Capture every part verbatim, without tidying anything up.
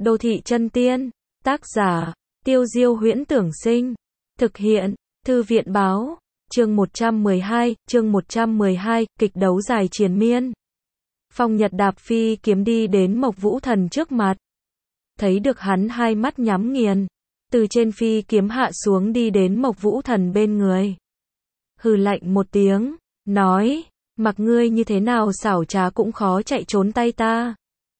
Đô thị chân tiên, tác giả, Tiêu Diêu Huyễn Tưởng Sinh, thực hiện, Thư viện Báo, chương một trăm mười hai, chương một trăm mười hai, kịch đấu dài triền miên. Phong Nhật đạp phi kiếm đi đến Mộc Vũ Thần trước mặt. Thấy được hắn hai mắt nhắm nghiền, từ trên phi kiếm hạ xuống đi đến Mộc Vũ Thần bên người. Hừ lạnh một tiếng, nói, mặc ngươi như thế nào xảo trá cũng khó chạy trốn tay ta.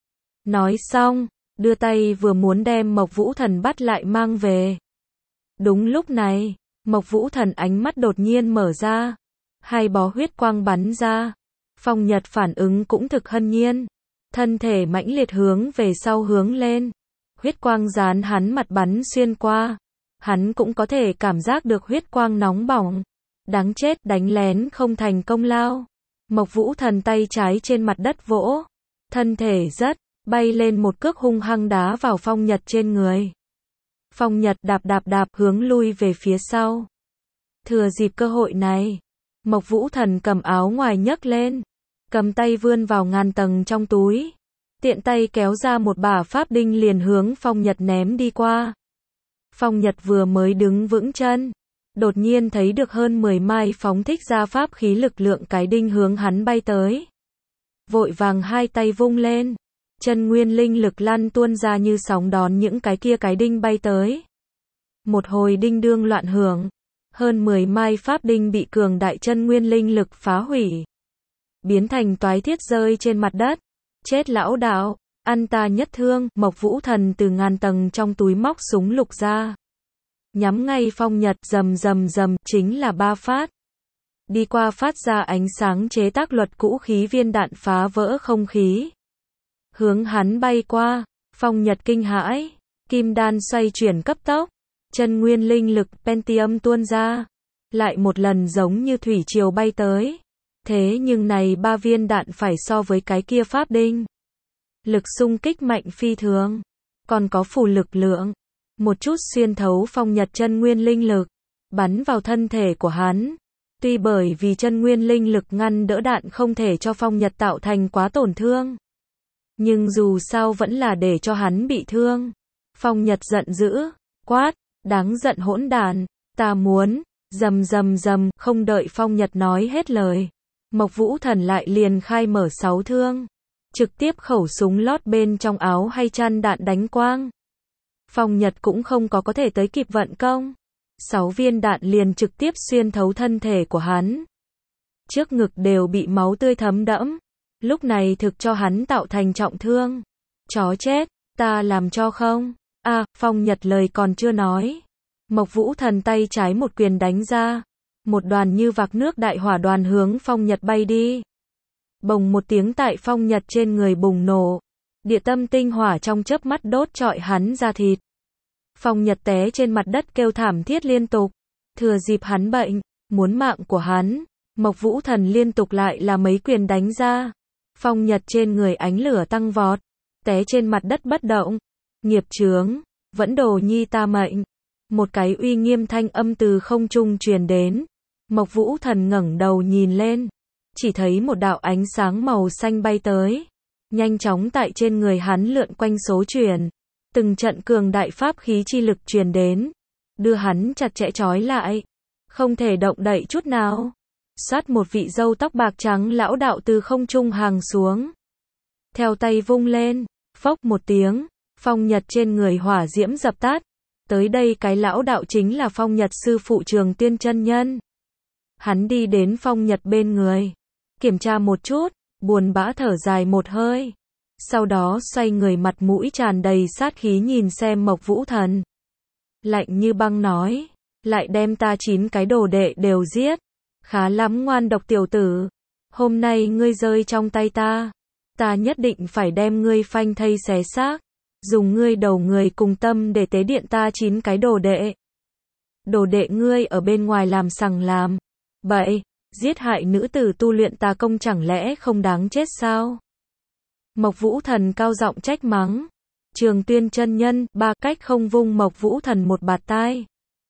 Nói xong, đưa tay vừa muốn đem Mộc Vũ Thần bắt lại mang về. Đúng lúc này, Mộc Vũ Thần ánh mắt đột nhiên mở ra, hai bó huyết quang bắn ra. Phong Nhật phản ứng cũng thực hân nhiên, thân thể mãnh liệt hướng về sau hướng lên, huyết quang dán hắn mặt bắn xuyên qua, hắn cũng có thể cảm giác được huyết quang nóng bỏng, đáng chết, đánh lén không thành công lao. Mộc Vũ Thần tay trái trên mặt đất vỗ, thân thể rất bay lên một cước hung hăng đá vào Phong Nhật trên người. Phong Nhật đạp đạp đạp hướng lui về phía sau. Thừa dịp cơ hội này, Mộc Vũ Thần cầm áo ngoài nhấc lên, cầm tay vươn vào ngàn tầng trong túi, tiện tay kéo ra một bả pháp đinh liền hướng Phong Nhật ném đi qua. Phong Nhật vừa mới đứng vững chân, đột nhiên thấy được hơn mười mai phóng thích ra pháp khí lực lượng cái đinh hướng hắn bay tới. Vội vàng hai tay vung lên, chân nguyên linh lực lăn tuôn ra như sóng đón những cái kia cái đinh bay tới. Một hồi đinh đương loạn hưởng, hơn mười mai pháp đinh bị cường đại chân nguyên linh lực phá hủy, biến thành toái thiết rơi trên mặt đất. Chết lão đạo, ăn ta nhất thương. Mộc Vũ Thần từ ngàn tầng trong túi móc súng lục ra, nhắm ngay Phong Nhật, rầm rầm rầm, chính là ba phát. Đi qua phát ra ánh sáng chế tác luật cũ khí viên đạn phá vỡ không khí, hướng hắn bay qua. Phong Nhật kinh hãi, kim đan xoay chuyển cấp tốc, chân nguyên linh lực Pentium tuôn ra, lại một lần giống như thủy triều bay tới. Thế nhưng này ba viên đạn phải so với cái kia pháp đinh, lực xung kích mạnh phi thường, còn có phù lực lượng, một chút xuyên thấu Phong Nhật chân nguyên linh lực, bắn vào thân thể của hắn. Tuy bởi vì chân nguyên linh lực ngăn đỡ đạn không thể cho Phong Nhật tạo thành quá tổn thương, nhưng dù sao vẫn là để cho hắn bị thương. Phong Nhật giận dữ, quát, đáng giận hỗn đản, ta muốn, rầm rầm rầm, không đợi Phong Nhật nói hết lời, Mộc Vũ Thần lại liền khai mở sáu thương, trực tiếp khẩu súng lót bên trong áo hay chăn đạn đánh quang. Phong Nhật cũng không có có thể tới kịp vận công, sáu viên đạn liền trực tiếp xuyên thấu thân thể của hắn, trước ngực đều bị máu tươi thấm đẫm, lúc này thực cho hắn tạo thành trọng thương. Chó chết, ta làm cho không? A, à, Phong Nhật lời còn chưa nói, Mộc Vũ Thần tay trái một quyền đánh ra, một đoàn như vạc nước đại hỏa đoàn hướng Phong Nhật bay đi. Bồng một tiếng tại Phong Nhật trên người bùng nổ, địa tâm tinh hỏa trong chớp mắt đốt trọi hắn ra thịt. Phong Nhật té trên mặt đất kêu thảm thiết liên tục, thừa dịp hắn bệnh, muốn mạng của hắn, Mộc Vũ Thần liên tục lại là mấy quyền đánh ra. Phong Nhật trên người ánh lửa tăng vọt, té trên mặt đất bất động. Nghiệp chướng, vẫn đồ nhi ta mệnh. Một cái uy nghiêm thanh âm từ không trung truyền đến. Mộc Vũ Thần ngẩng đầu nhìn lên, chỉ thấy một đạo ánh sáng màu xanh bay tới, nhanh chóng tại trên người hắn lượn quanh số chuyển, từng trận cường đại pháp khí chi lực truyền đến, đưa hắn chặt chẽ trói lại, không thể động đậy chút nào. Sát một vị râu tóc bạc trắng lão đạo từ không trung hàng xuống, theo tay vung lên, phốc một tiếng, Phong Nhật trên người hỏa diễm dập tắt. Tới đây cái lão đạo chính là Phong Nhật sư phụ Trường Tiên chân nhân. Hắn đi đến Phong Nhật bên người, kiểm tra một chút, buồn bã thở dài một hơi, sau đó xoay người mặt mũi tràn đầy sát khí nhìn xem Mộc Vũ Thần. Lạnh như băng nói, lại đem ta chín cái đồ đệ đều giết. Khá lắm ngoan độc tiểu tử, hôm nay ngươi rơi trong tay ta, ta nhất định phải đem ngươi phanh thây xé xác, dùng ngươi đầu người cùng tâm để tế điện ta chín cái đồ đệ. Đồ đệ ngươi ở bên ngoài làm sằng làm bậy, giết hại nữ tử tu luyện tà công chẳng lẽ không đáng chết sao? Mộc Vũ Thần cao giọng trách mắng. Trường Tiên chân nhân ba cách không vung Mộc Vũ Thần một bạt tai,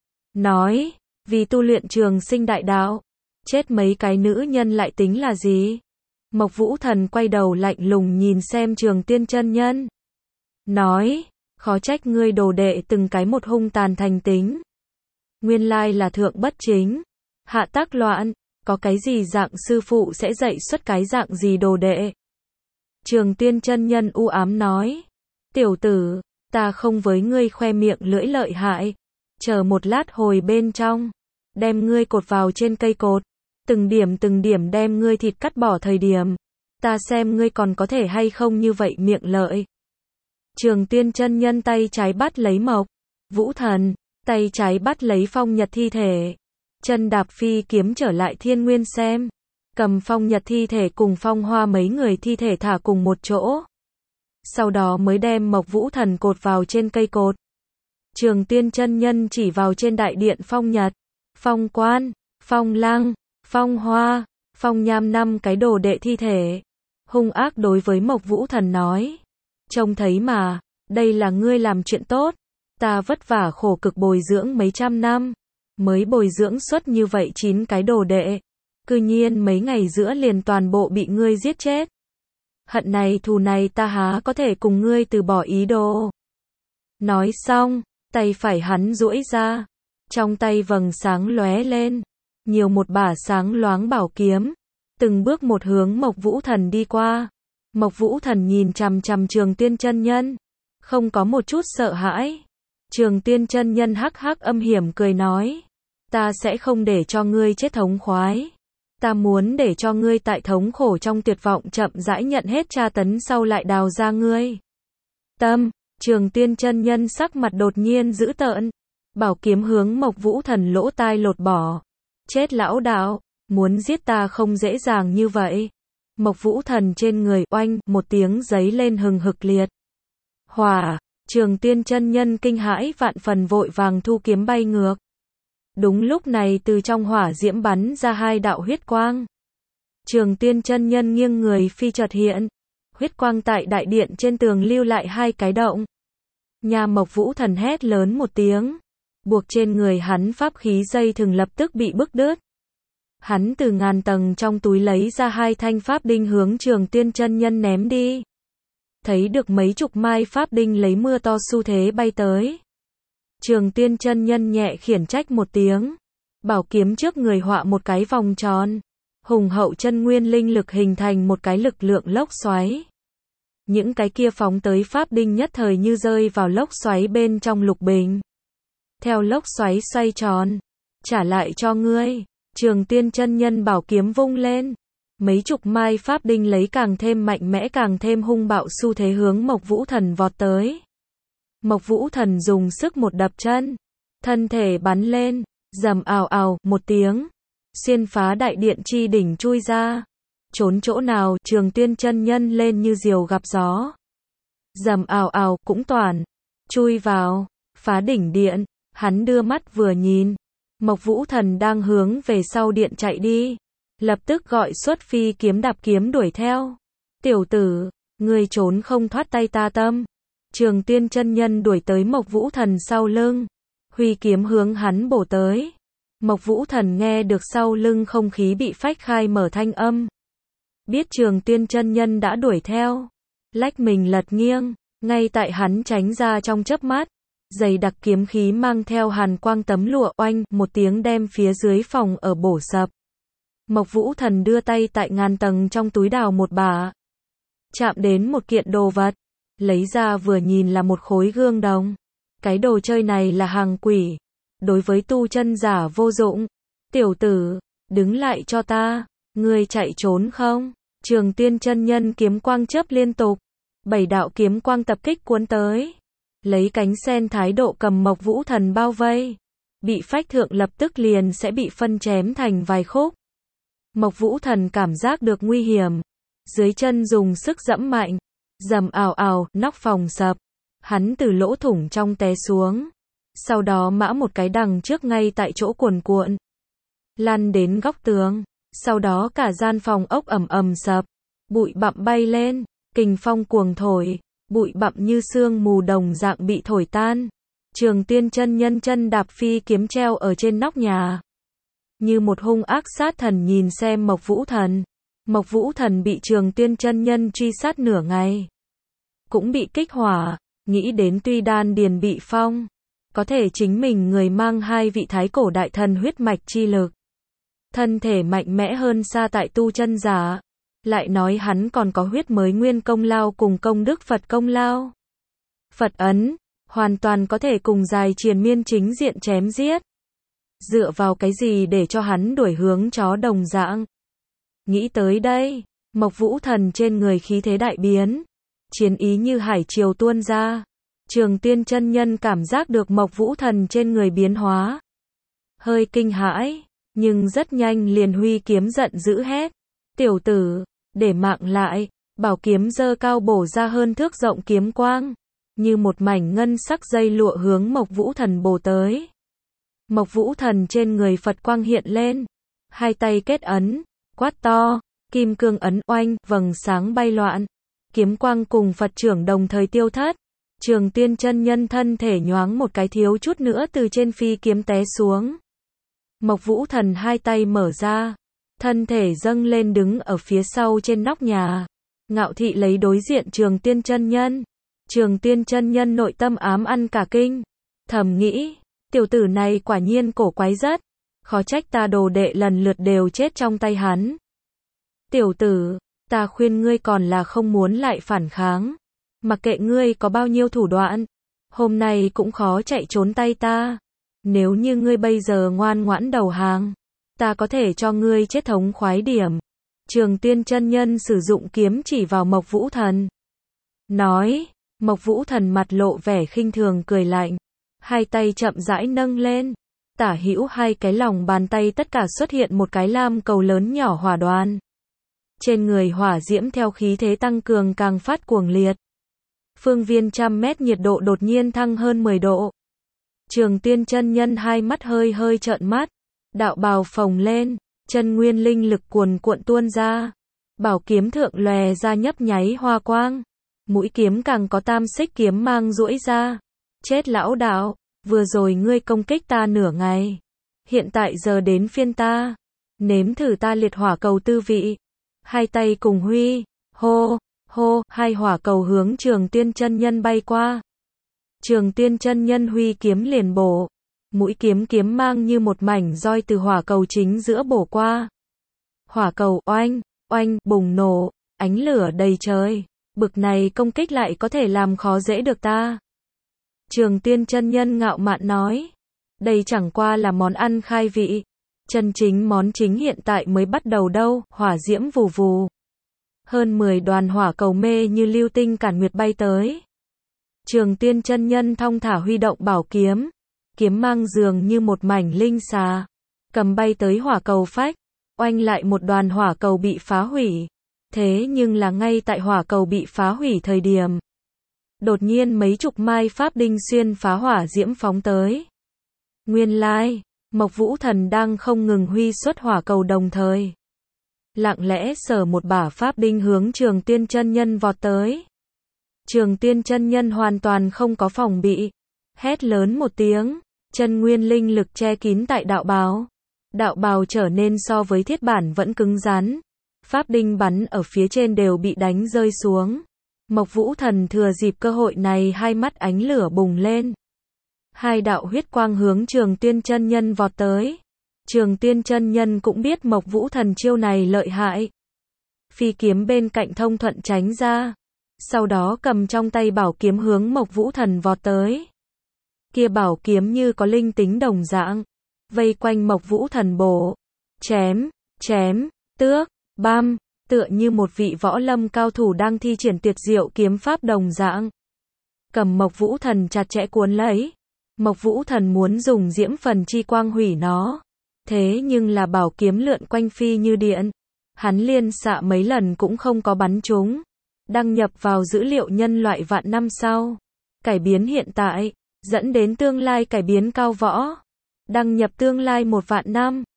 nói, vì tu luyện trường sinh đại đạo, chết mấy cái nữ nhân lại tính là gì? Mộc Vũ Thần quay đầu lạnh lùng nhìn xem Trường Tiên chân nhân, nói, Khó trách ngươi đồ đệ từng cái một hung tàn thành tính. Nguyên lai là thượng bất chính, hạ tác loạn, có cái gì dạng sư phụ sẽ dạy xuất cái dạng gì đồ đệ. Trường Tiên chân nhân u ám nói, tiểu tử, ta không với ngươi khoe miệng lưỡi lợi hại, chờ một lát hồi bên trong, đem ngươi cột vào trên cây cột, từng điểm từng điểm đem ngươi thịt cắt bỏ thời điểm, ta xem ngươi còn có thể hay không như vậy miệng lợi. Trường Tiên chân nhân tay trái bắt lấy Mộc Vũ Thần, tay trái bắt lấy Phong Nhật thi thể, chân đạp phi kiếm trở lại Thiên Nguyên xem, cầm Phong Nhật thi thể cùng Phong Hoa mấy người thi thể thả cùng một chỗ. Sau đó mới đem Mộc Vũ Thần cột vào trên cây cột. Trường Tiên chân nhân chỉ vào trên đại điện Phong Nhật, Phong Quan, Phong Lăng, Phong Hoa, Phong Nham năm cái đồ đệ thi thể, hung ác đối với Mộc Vũ Thần nói, trông thấy mà, đây là ngươi làm chuyện tốt, ta vất vả khổ cực bồi dưỡng mấy trăm năm, mới bồi dưỡng xuất như vậy chín cái đồ đệ, cư nhiên mấy ngày giữa liền toàn bộ bị ngươi giết chết. Hận này thù này ta há có thể cùng ngươi từ bỏ ý đồ. Nói xong, tay phải hắn duỗi ra, trong tay vầng sáng lóe lên, nhiều một bả sáng loáng bảo kiếm, từng bước một hướng Mộc Vũ Thần đi qua. Mộc Vũ Thần nhìn chằm chằm Trường Tiên chân nhân, không có một chút sợ hãi. Trường Tiên chân nhân hắc hắc âm hiểm cười nói, ta sẽ không để cho ngươi chết thống khoái. Ta muốn để cho ngươi tại thống khổ trong tuyệt vọng chậm rãi nhận hết tra tấn sau lại đào ra ngươi tâm. Trường Tiên chân nhân sắc mặt đột nhiên dữ tợn, bảo kiếm hướng Mộc Vũ Thần lỗ tai lột bỏ. Chết lão đạo, muốn giết ta không dễ dàng như vậy. Mộc Vũ Thần trên người oanh một tiếng giấy lên hừng hực liệt hỏa. Trường Tiên chân nhân kinh hãi vạn phần vội vàng thu kiếm bay ngược. Đúng lúc này từ trong hỏa diễm bắn ra hai đạo huyết quang. Trường Tiên chân nhân nghiêng người phi chợt hiện, huyết quang tại đại điện trên tường lưu lại hai cái động. Nhà Mộc Vũ Thần hét lớn một tiếng, buộc trên người hắn pháp khí dây thừng lập tức bị bức đứt. Hắn từ ngàn tầng trong túi lấy ra hai thanh pháp đinh hướng Trường Tiên chân nhân ném đi. Thấy được mấy chục mai pháp đinh lấy mưa to xu thế bay tới. Trường Tiên chân nhân nhẹ khiển trách một tiếng, bảo kiếm trước người họa một cái vòng tròn, hùng hậu chân nguyên linh lực hình thành một cái lực lượng lốc xoáy. Những cái kia phóng tới pháp đinh nhất thời như rơi vào lốc xoáy bên trong lục bình. Theo lốc xoáy xoay tròn, trả lại cho ngươi. Trường Tiên chân nhân bảo kiếm vung lên, mấy chục mai pháp đinh lấy càng thêm mạnh mẽ càng thêm hung bạo xu thế hướng Mộc Vũ Thần vọt tới. Mộc Vũ Thần dùng sức một đập chân, thân thể bắn lên, rầm ào ào một tiếng, xuyên phá đại điện chi đỉnh chui ra. Trốn chỗ nào, Trường Tiên chân nhân lên như diều gặp gió. Rầm ào ào cũng toàn chui vào, phá đỉnh điện. Hắn đưa mắt vừa nhìn, Mộc Vũ Thần đang hướng về sau điện chạy đi, lập tức gọi xuất phi kiếm đạp kiếm đuổi theo. Tiểu tử, ngươi trốn không thoát tay ta tâm. Trường Tiên chân nhân đuổi tới Mộc Vũ Thần sau lưng, huy kiếm hướng hắn bổ tới. Mộc Vũ Thần nghe được sau lưng không khí bị phách khai mở thanh âm, biết Trường Tiên chân nhân đã đuổi theo, lách mình lật nghiêng, ngay tại hắn tránh ra trong chớp mắt, dày đặc kiếm khí mang theo hàn quang tấm lụa oanh một tiếng đem phía dưới phòng ở bổ sập. Mộc Vũ Thần đưa tay tại ngàn tầng trong túi đào một bả, chạm đến một kiện đồ vật, lấy ra vừa nhìn là một khối gương đồng. Cái đồ chơi này là hàng quỷ, đối với tu chân giả vô dụng. Tiểu tử, đứng lại cho ta, ngươi chạy trốn không? Trường Tiên chân nhân kiếm quang chớp liên tục, bảy đạo kiếm quang tập kích cuốn tới, lấy cánh sen thái độ cầm Mộc Vũ Thần bao vây, bị phách thượng lập tức liền sẽ bị phân chém thành vài khúc. Mộc Vũ Thần cảm giác được nguy hiểm, dưới chân dùng sức giẫm mạnh, rầm ào ào, nóc phòng sập, hắn từ lỗ thủng trong té xuống, sau đó mã một cái đằng trước ngay tại chỗ cuồn cuộn, lăn đến góc tường, sau đó cả gian phòng ốc ầm ầm sập, bụi bặm bay lên, kình phong cuồng thổi, bụi bặm như sương mù đồng dạng bị thổi tan. Trường Tiên chân nhân chân đạp phi kiếm treo ở trên nóc nhà, như một hung ác sát thần nhìn xem Mộc Vũ Thần. Mộc Vũ Thần bị Trường Tiên chân nhân truy sát nửa ngày, cũng bị kích hỏa, nghĩ đến tuy đan điền bị phong, có thể chính mình người mang hai vị thái cổ đại thần huyết mạch chi lực. Thân thể mạnh mẽ hơn xa tại tu chân giả. Lại nói hắn còn có huyết mới nguyên công lao cùng công đức Phật công lao. Phật ấn, hoàn toàn có thể cùng dài triền miên chính diện chém giết. Dựa vào cái gì để cho hắn đuổi hướng chó đồng dạng. Nghĩ tới đây, Mộc Vũ Thần trên người khí thế đại biến. Chiến ý như hải triều tuôn ra. Trường Tiên chân nhân cảm giác được Mộc Vũ Thần trên người biến hóa. Hơi kinh hãi, nhưng rất nhanh liền huy kiếm giận dữ hét. Tiểu tử, để mạng lại, bảo kiếm giơ cao bổ ra hơn thước rộng kiếm quang. Như một mảnh ngân sắc dây lụa hướng Mộc Vũ Thần bổ tới. Mộc Vũ Thần trên người Phật quang hiện lên. Hai tay kết ấn, quát to, kim cương ấn oanh, vầng sáng bay loạn. Kiếm quang cùng Phật trưởng đồng thời tiêu thất. Trường Tiên chân nhân thân thể nhoáng một cái thiếu chút nữa từ trên phi kiếm té xuống. Mộc Vũ Thần hai tay mở ra, thân thể dâng lên đứng ở phía sau trên nóc nhà. Ngạo thị lấy đối diện Trường Tiên chân nhân. Trường Tiên chân nhân nội tâm ám ăn cả kinh. Thầm nghĩ, tiểu tử này quả nhiên cổ quái rất. Khó trách ta đồ đệ lần lượt đều chết trong tay hắn. Tiểu tử, ta khuyên ngươi còn là không muốn lại phản kháng. Mặc kệ ngươi có bao nhiêu thủ đoạn, hôm nay cũng khó chạy trốn tay ta. Nếu như ngươi bây giờ ngoan ngoãn đầu hàng, ta có thể cho ngươi chết thống khoái điểm. Trường Tiên chân nhân sử dụng kiếm chỉ vào Mộc Vũ Thần. Nói, Mộc Vũ Thần mặt lộ vẻ khinh thường cười lạnh. Hai tay chậm rãi nâng lên. Tả hữu hai cái lòng bàn tay tất cả xuất hiện một cái lam cầu lớn nhỏ hỏa đoàn. Trên người hỏa diễm theo khí thế tăng cường càng phát cuồng liệt. Phương viên trăm mét nhiệt độ đột nhiên thăng hơn mười độ. Trường Tiên chân nhân hai mắt hơi hơi trợn mắt. Đạo bào phồng lên, chân nguyên linh lực cuồn cuộn tuôn ra. Bảo kiếm thượng lòe ra nhấp nháy hoa quang. Mũi kiếm càng có tam xích kiếm mang duỗi ra. Chết lão đạo, vừa rồi ngươi công kích ta nửa ngày. Hiện tại giờ đến phiên ta. Nếm thử ta liệt hỏa cầu tư vị. Hai tay cùng huy, hô, hô, hai hỏa cầu hướng Trường Tiên chân nhân bay qua. Trường Tiên chân nhân huy kiếm liền bổ. Mũi kiếm kiếm mang như một mảnh roi từ hỏa cầu chính giữa bổ qua. Hỏa cầu oanh, oanh, bùng nổ, ánh lửa đầy trời. Bực này công kích lại có thể làm khó dễ được ta. Trường Tiên chân nhân ngạo mạn nói. Đây chẳng qua là món ăn khai vị. Chân chính món chính hiện tại mới bắt đầu đâu, hỏa diễm vù vù. Hơn mười đoàn hỏa cầu mê như lưu tinh cản nguyệt bay tới. Trường Tiên chân nhân thong thả huy động bảo kiếm. Kiếm mang dường như một mảnh linh xà. Cầm bay tới hỏa cầu phách. Oanh lại một đoàn hỏa cầu bị phá hủy. Thế nhưng là ngay tại hỏa cầu bị phá hủy thời điểm. Đột nhiên mấy chục mai pháp đinh xuyên phá hỏa diễm phóng tới. Nguyên lai, Mộc Vũ Thần đang không ngừng huy xuất hỏa cầu đồng thời. Lặng lẽ sở một bả pháp đinh hướng Trường Tiên chân nhân vọt tới. Trường Tiên chân nhân hoàn toàn không có phòng bị. Hét lớn một tiếng, chân nguyên linh lực che kín tại đạo bào. Đạo bào trở nên so với thiết bản vẫn cứng rắn. Pháp đinh bắn ở phía trên đều bị đánh rơi xuống. Mộc Vũ Thần thừa dịp cơ hội này hai mắt ánh lửa bùng lên. Hai đạo huyết quang hướng Trường Tiên chân nhân vọt tới. Trường Tiên chân nhân cũng biết Mộc Vũ Thần chiêu này lợi hại. Phi kiếm bên cạnh thông thuận tránh ra. Sau đó cầm trong tay bảo kiếm hướng Mộc Vũ Thần vọt tới. Kia bảo kiếm như có linh tính đồng dạng. Vây quanh Mộc Vũ Thần bổ. Chém, chém, tước, băm. Tựa như một vị võ lâm cao thủ đang thi triển tuyệt diệu kiếm pháp đồng dạng. Cầm Mộc Vũ Thần chặt chẽ cuốn lấy. Mộc Vũ Thần muốn dùng diễm phần chi quang hủy nó. Thế nhưng là bảo kiếm lượn quanh phi như điện. Hắn liên xạ mấy lần cũng không có bắn trúng. Đăng nhập vào dữ liệu nhân loại vạn năm sau. Cải biến hiện tại, dẫn đến tương lai cải biến cao võ. Đăng nhập tương lai một vạn năm.